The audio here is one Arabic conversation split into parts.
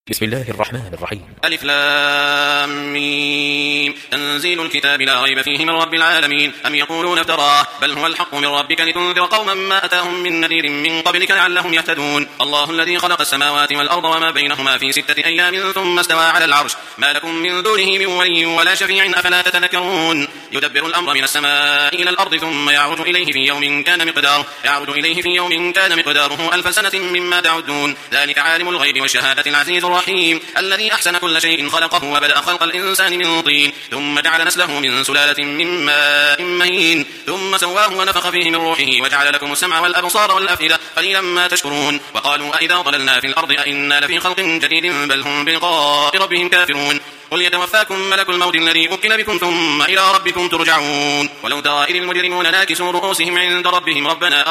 بسم الله الرحمن الرحيم. ألف لام ميم. تنزيل الكتاب لا ريب فيه من رب العالمين. أم يقولون افتراه بل هو الحق من ربك لتنذر قوما ما أتاهم من نذير من قبلك لعلهم يهتدون. الله الذي خلق السماوات والأرض وما بينهما في 6 أيام ثم استوى على العرش ما لكم من دونه من ولي ولا شفيع أفلا تتذكرون. يدبر الأمر من السماء إلى الأرض ثم يعرج إليه في يوم كان مقداره 1000 سنة مما تعدون. ذلك عالم الغيب والشهادة العزيز الرحيم الذي أحسن كل شيء خلقه وبدأ خلق الإنسان من طين ثم جعل نسله من سلالة من ماء مهين ثم سواه ونفخ فيه من روحه وجعل لكم السمع والأبصار والأفئدة قليلا ما تشكرون. وقالوا أئذا ضللنا في الأرض أئنا لفي خلق جديد بل هم بلقاء ربهم كافرون. قل يتوفاكم ملك الموت الذي وكل بكم ثم إلى ربكم ترجعون. ولو ترى إذ المجرمون ناكسوا رؤوسهم عند ربهم ربنا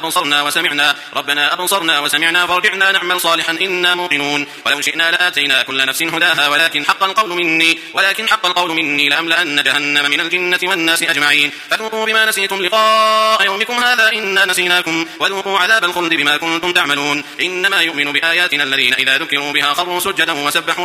أبصرنا وسمعنا فارجعنا نعمل صالحا إنا موقنون. ولو شئنا لآتينا كل نفس هداها ولكن حق القول مني لأملأن جهنم من الجنة والناس أجمعين. فذوقوا بما نسيتم لقاء يومكم هذا إنا نسيناكم وذوقوا عذاب الخلد بما كنتم تعملون. إنما يؤمن بآياتنا الذين إذا ذكروا بها خروا سجدا وسبحوا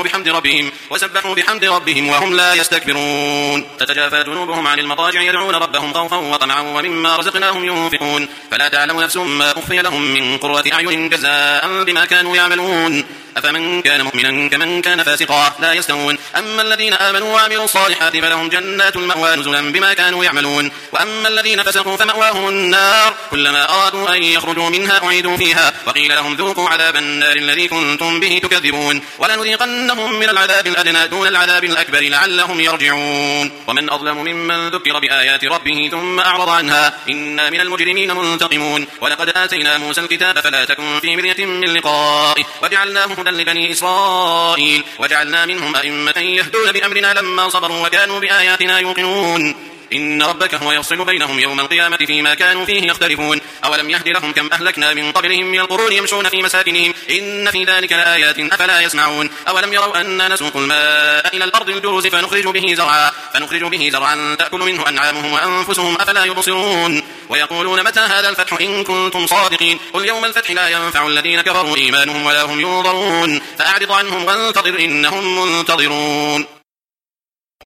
بحمد ربهم وهم لا يستكبرون. تتجافى جنوبهم عن المضاجع يدعون ربهم خوفا وطمعا ومما رزقناهم ينفقون. فلا تعلم نفس ما أخفي لهم من قرة أعين جزاء بما كانوا يعملون. أفمن كان مؤمنا كمن كان فاسقا لا يستوون. أما الذين آمنوا وعملوا الصالحات فلهم جنات المأوى نزلا بما كانوا يعملون. وأما الذين فسقوا فمأواهم النار كلما أرادوا أن يخرجوا منها أعيدوا فيها وقيل لهم ذوقوا عذاب النار الذي كنتم به تكذبون. ولنذيقنهم من العذاب الأدنى دون العذاب الأكبر لعلهم يرجعون. ومن أظلم ممن ذكر بآيات ربه ثم أعرض عنها إنا من المجرمين منتقمون. ولقد آتينا موسى الكتاب فلا تكن في مرية من لقائه وجعلناه هدى لبني إسرائيل وجعلنا منهم أئمة يهدون بأمرنا لما صبروا وكانوا بآياتنا يوقنون. إن ربك هو يفصل بينهم يوم القيامة فيما كانوا فيه يختلفون. أولم يهد لهم كم أهلكنا من قبلهم من القرون يمشون في مساكنهم إن في ذلك لآيات أفلا يسمعون. أولم يروا أنا نسوق الماء إلى الأرض الجرز فنخرج به زرعا تأكل منه أنعامهم وأنفسهم أفلا يبصرون. ويقولون متى هذا الفتح إن كنتم صادقين قل يوم الفتح لا ينفع الذين كفروا إيمانهم ولا هم ينظرون. فأعرض عنهم وانتظر إنهم منتظرون.